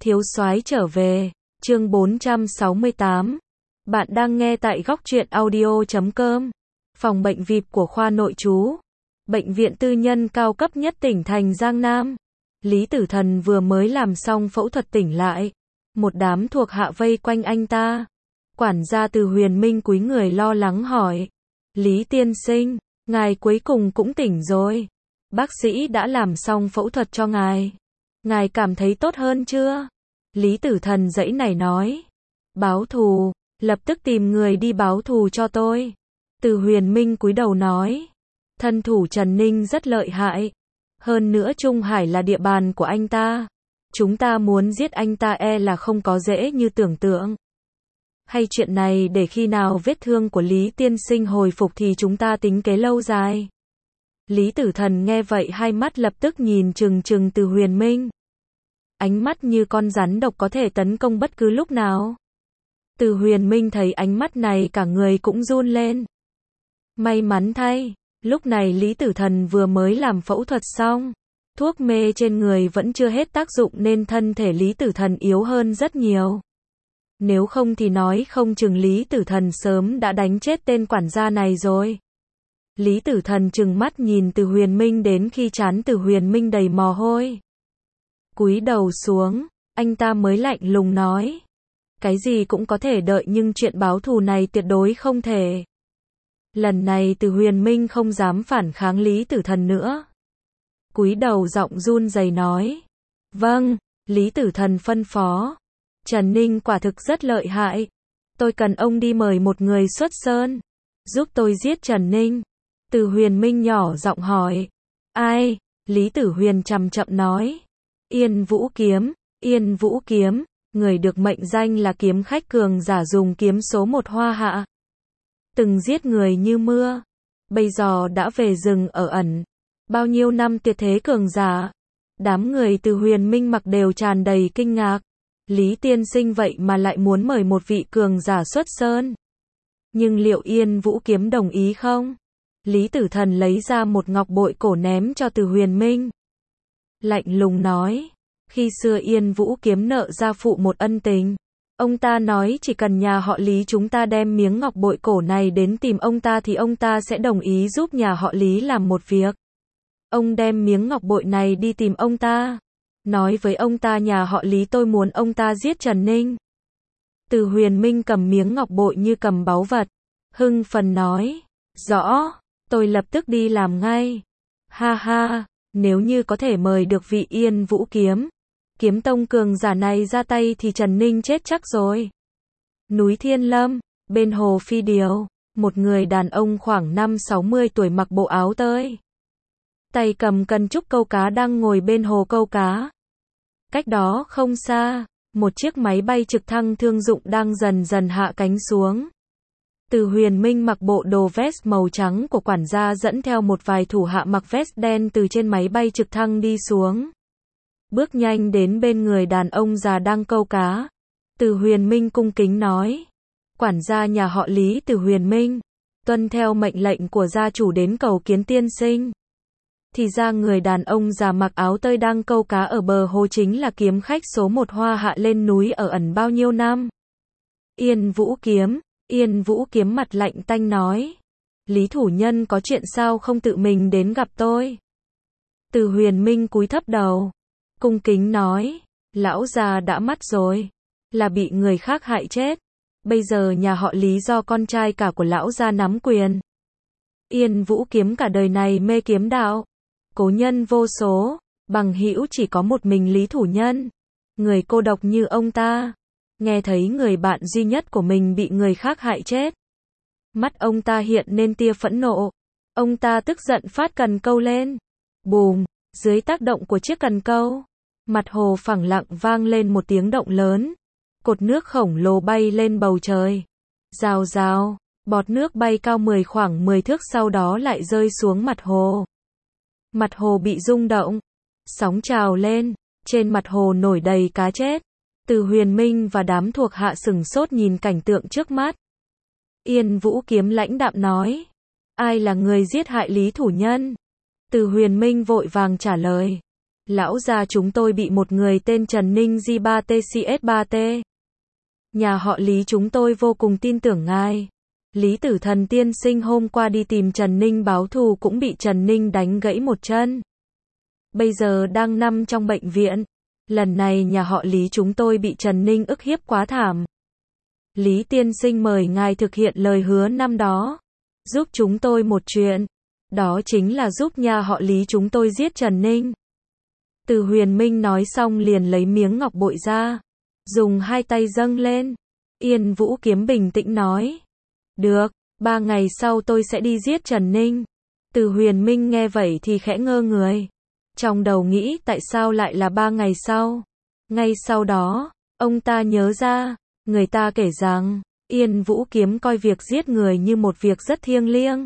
Thiếu soái trở về, chương 468. Bạn đang nghe tại góc truyện audio.com. Phòng bệnh VIP của khoa nội trú, bệnh viện tư nhân cao cấp nhất tỉnh thành Giang Nam. Lý Tử Thần vừa mới làm xong phẫu thuật tỉnh lại. Một đám thuộc hạ vây quanh anh ta. Quản gia Từ Huyền Minh cúi người lo lắng hỏi. Lý tiên sinh, ngài cuối cùng cũng tỉnh rồi. Bác sĩ đã làm xong phẫu thuật cho ngài. Ngài cảm thấy tốt hơn chưa? Lý Tử Thần giãy nảy nói. Báo thù, lập tức tìm người đi báo thù cho tôi. Từ Huyền Minh cúi đầu nói. Thân thủ Trần Ninh rất lợi hại. Hơn nữa Trung Hải là địa bàn của anh ta. Chúng ta muốn giết anh ta là không có dễ như tưởng tượng. Hay chuyện này để khi nào vết thương của Lý tiên sinh hồi phục thì chúng ta tính kế lâu dài. Lý Tử Thần nghe vậy hai mắt lập tức nhìn trừng trừng Từ Huyền Minh. Ánh mắt như con rắn độc có thể tấn công bất cứ lúc nào. Từ Huyền Minh thấy ánh mắt này cả người cũng run lên. May mắn thay, lúc này Lý Tử Thần vừa mới làm phẫu thuật xong. Thuốc mê trên người vẫn chưa hết tác dụng nên thân thể Lý Tử Thần yếu hơn rất nhiều. Nếu không thì nói không chừng Lý Tử Thần sớm đã đánh chết tên quản gia này rồi. Lý Tử Thần trừng mắt nhìn Từ Huyền Minh đến khi trán Từ Huyền Minh đầy mồ hôi. Cúi đầu xuống, anh ta mới lạnh lùng nói. Cái gì cũng có thể đợi nhưng chuyện báo thù này tuyệt đối không thể. Lần này Từ Huyền Minh không dám phản kháng Lý Tử Thần nữa. Cúi đầu giọng run rẩy nói. Vâng, Lý Tử Thần phân phó. Trần Ninh quả thực rất lợi hại. Tôi cần ông đi mời một người xuất sơn. Giúp tôi giết Trần Ninh. Từ Huyền Minh nhỏ giọng hỏi. Ai? Lý Tử Huyền chậm chậm nói. Yên Vũ Kiếm. Yên Vũ Kiếm, người được mệnh danh là kiếm khách cường giả dùng kiếm số 1 Hoa Hạ. Từng giết người như mưa. Bây giờ đã về rừng ở ẩn. Bao nhiêu năm tuyệt thế cường giả. Đám người Từ Huyền Minh mặc đều tràn đầy kinh ngạc. Lý tiên sinh vậy mà lại muốn mời một vị cường giả xuất sơn. Nhưng liệu Yên Vũ Kiếm đồng ý không? Lý Tử Thần lấy ra một ngọc bội cổ ném cho Từ Huyền Minh. Lạnh lùng nói. Khi xưa Yên Vũ Kiếm nợ gia phụ một ân tình. Ông ta nói chỉ cần nhà họ Lý chúng ta đem miếng ngọc bội cổ này đến tìm ông ta thì ông ta sẽ đồng ý giúp nhà họ Lý làm một việc. Ông đem miếng ngọc bội này đi tìm ông ta. Nói với ông ta nhà họ Lý tôi muốn ông ta giết Trần Ninh. Từ Huyền Minh cầm miếng ngọc bội như cầm báu vật. Hưng phấn nói. Rõ, tôi lập tức đi làm ngay. Ha ha, nếu như có thể mời được vị Yên Vũ Kiếm. Kiếm tông cường giả này ra tay thì Trần Ninh chết chắc rồi. Núi Thiên Lâm, bên hồ Phi Điều, một người đàn ông khoảng 50-60 tuổi mặc bộ áo tơi. Tay cầm cần trúc câu cá đang ngồi bên hồ câu cá. Cách đó không xa, một chiếc máy bay trực thăng thương dụng đang dần dần hạ cánh xuống. Từ Huyền Minh mặc bộ đồ vest màu trắng của quản gia dẫn theo một vài thủ hạ mặc vest đen từ trên máy bay trực thăng đi xuống. Bước nhanh đến bên người đàn ông già đang câu cá. Từ Huyền Minh cung kính nói. Quản gia nhà họ Lý Từ Huyền Minh. Tuân theo mệnh lệnh của gia chủ đến cầu kiến tiên sinh. Thì ra người đàn ông già mặc áo tơi đang câu cá ở bờ hồ chính là kiếm khách số 1 Hoa Hạ lên núi ở ẩn bao nhiêu năm. Yên Vũ Kiếm. Yên Vũ Kiếm mặt lạnh tanh nói. Lý thủ nhân có chuyện sao không tự mình đến gặp tôi? Từ Huyền Minh cúi thấp đầu. Cung kính nói. Lão già đã mất rồi. Là bị người khác hại chết. Bây giờ nhà họ Lý do con trai cả của lão gia nắm quyền. Yên Vũ Kiếm cả đời này mê kiếm đạo. Cố nhân vô số. Bằng hữu chỉ có một mình Lý thủ nhân. Người cô độc như ông ta. Nghe thấy người bạn duy nhất của mình bị người khác hại chết. Mắt ông ta hiện lên tia phẫn nộ. Ông ta tức giận phát cần câu lên. Bùm, dưới tác động của chiếc cần câu. Mặt hồ phẳng lặng vang lên một tiếng động lớn. Cột nước khổng lồ bay lên bầu trời. Rào rào, bọt nước bay cao khoảng 10 thước sau đó lại rơi xuống mặt hồ. Mặt hồ bị rung động. Sóng trào lên. Trên mặt hồ nổi đầy cá chết. Từ Huyền Minh và đám thuộc hạ sửng sốt nhìn cảnh tượng trước mắt. Yên Vũ Kiếm lãnh đạm nói. Ai là người giết hại Lý thủ nhân? Từ Huyền Minh vội vàng trả lời. Lão gia chúng tôi bị một người tên Trần Ninh G3TCS3T. Nhà họ Lý chúng tôi vô cùng tin tưởng ngài. Lý Tử Thần tiên sinh hôm qua đi tìm Trần Ninh báo thù cũng bị Trần Ninh đánh gãy một chân. Bây giờ đang nằm trong bệnh viện. Lần này nhà họ Lý chúng tôi bị Trần Ninh ức hiếp quá thảm. Lý tiên sinh mời ngài thực hiện lời hứa năm đó. Giúp chúng tôi một chuyện. Đó chính là giúp nhà họ Lý chúng tôi giết Trần Ninh. Từ Huyền Minh nói xong liền lấy miếng ngọc bội ra. Dùng hai tay dâng lên. Yên Vũ Kiếm bình tĩnh nói. Được, 3 ngày sau tôi sẽ đi giết Trần Ninh. Từ Huyền Minh nghe vậy thì khẽ ngơ người. Trong đầu nghĩ tại sao lại là 3 ngày sau. Ngay sau đó, ông ta nhớ ra, người ta kể rằng, Yên Vũ Kiếm coi việc giết người như một việc rất thiêng liêng.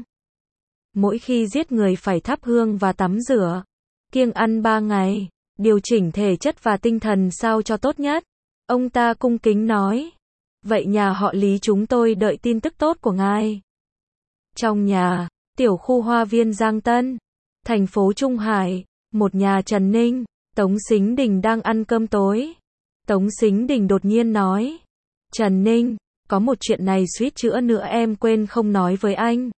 Mỗi khi giết người phải thắp hương và tắm rửa. Kiêng ăn 3 ngày, điều chỉnh thể chất và tinh thần sao cho tốt nhất. Ông ta cung kính nói. Vậy nhà họ Lý chúng tôi đợi tin tức tốt của ngài. Trong nhà, tiểu khu Hoa Viên Giang Tân, thành phố Trung Hải, một nhà Trần Ninh, Tống Sính Đình đang ăn cơm tối. Tống Sính Đình đột nhiên nói. Trần Ninh, có một chuyện này suýt chữa nữa em quên không nói với anh.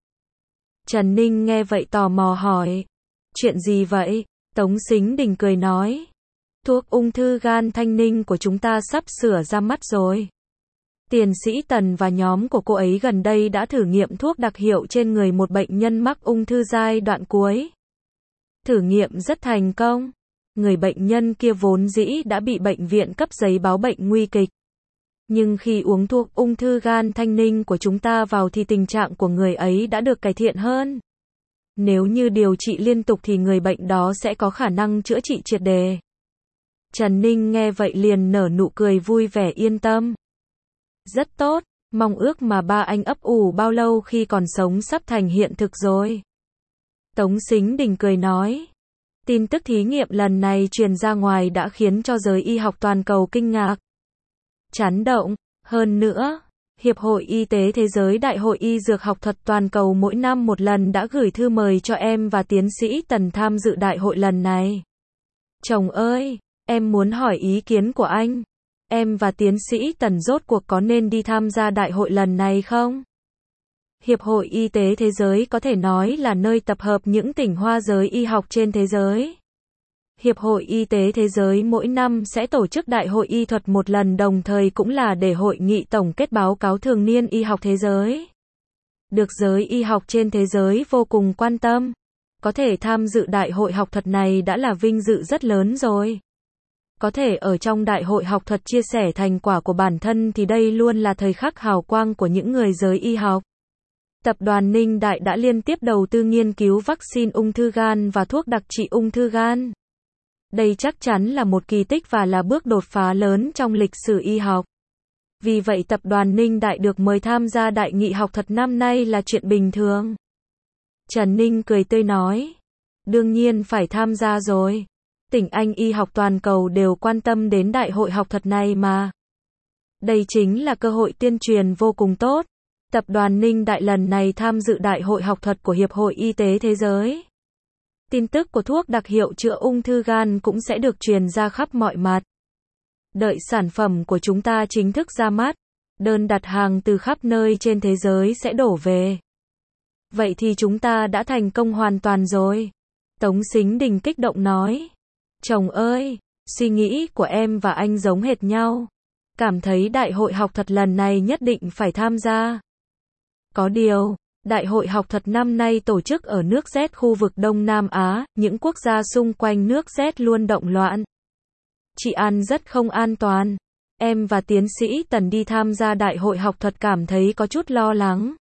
Trần Ninh nghe vậy tò mò hỏi. Chuyện gì vậy? Tống Sính Đình cười nói. Thuốc ung thư gan Thanh Ninh của chúng ta sắp sửa ra mắt rồi. Tiến sĩ Tần và nhóm của cô ấy gần đây đã thử nghiệm thuốc đặc hiệu trên người một bệnh nhân mắc ung thư giai đoạn cuối. Thử nghiệm rất thành công. Người bệnh nhân kia vốn dĩ đã bị bệnh viện cấp giấy báo bệnh nguy kịch. Nhưng khi uống thuốc ung thư gan Thanh Ninh của chúng ta vào thì tình trạng của người ấy đã được cải thiện hơn. Nếu như điều trị liên tục thì người bệnh đó sẽ có khả năng chữa trị triệt đề. Trần Ninh nghe vậy liền nở nụ cười vui vẻ yên tâm. Rất tốt, mong ước mà ba anh ấp ủ bao lâu khi còn sống sắp thành hiện thực rồi. Tống Sính Đình cười nói. Tin tức thí nghiệm lần này truyền ra ngoài đã khiến cho giới y học toàn cầu kinh ngạc. Chấn động, hơn nữa, Hiệp hội Y tế Thế giới Đại hội Y Dược học thuật toàn cầu mỗi năm một lần đã gửi thư mời cho em và tiến sĩ Tần tham dự đại hội lần này. Chồng ơi, em muốn hỏi ý kiến của anh. Em và tiến sĩ Tần rốt cuộc có nên đi tham gia đại hội lần này không? Hiệp hội Y tế Thế giới có thể nói là nơi tập hợp những tỉnh hoa giới y học trên thế giới. Hiệp hội Y tế Thế giới mỗi năm sẽ tổ chức đại hội y thuật một lần, đồng thời cũng là để hội nghị tổng kết báo cáo thường niên y học thế giới. Được giới y học trên thế giới vô cùng quan tâm. Có thể tham dự đại hội học thuật này đã là vinh dự rất lớn rồi. Có thể ở trong đại hội học thuật chia sẻ thành quả của bản thân thì đây luôn là thời khắc hào quang của những người giới y học. Tập đoàn Ninh Đại đã liên tiếp đầu tư nghiên cứu vaccine ung thư gan và thuốc đặc trị ung thư gan. Đây chắc chắn là một kỳ tích và là bước đột phá lớn trong lịch sử y học. Vì vậy tập đoàn Ninh Đại được mời tham gia đại nghị học thuật năm nay là chuyện bình thường. Trần Ninh cười tươi nói. Đương nhiên phải tham gia rồi. Tỉnh Anh y học toàn cầu đều quan tâm đến đại hội học thuật này mà. Đây chính là cơ hội tuyên truyền vô cùng tốt. Tập đoàn Ninh Đại lần này tham dự đại hội học thuật của Hiệp hội Y tế Thế giới. Tin tức của thuốc đặc hiệu chữa ung thư gan cũng sẽ được truyền ra khắp mọi mặt. Đợi sản phẩm của chúng ta chính thức ra mắt, đơn đặt hàng từ khắp nơi trên thế giới sẽ đổ về. Vậy thì chúng ta đã thành công hoàn toàn rồi. Tống Sính Đình kích động nói. Chồng ơi, suy nghĩ của em và anh giống hệt nhau. Cảm thấy đại hội học thuật lần này nhất định phải tham gia. Có điều, đại hội học thuật năm nay tổ chức ở nước Z khu vực Đông Nam Á, những quốc gia xung quanh nước Z luôn động loạn. Chị An rất không an toàn. Em và tiến sĩ Tần đi tham gia đại hội học thuật cảm thấy có chút lo lắng.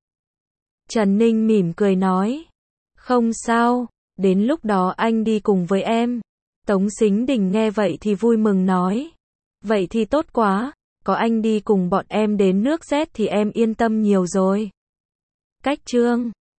Trần Ninh mỉm cười nói. Không sao, đến lúc đó anh đi cùng với em. Tống Sính Đình nghe vậy thì vui mừng nói. Vậy thì tốt quá, có anh đi cùng bọn em đến nước Z thì em yên tâm nhiều rồi. Cách chương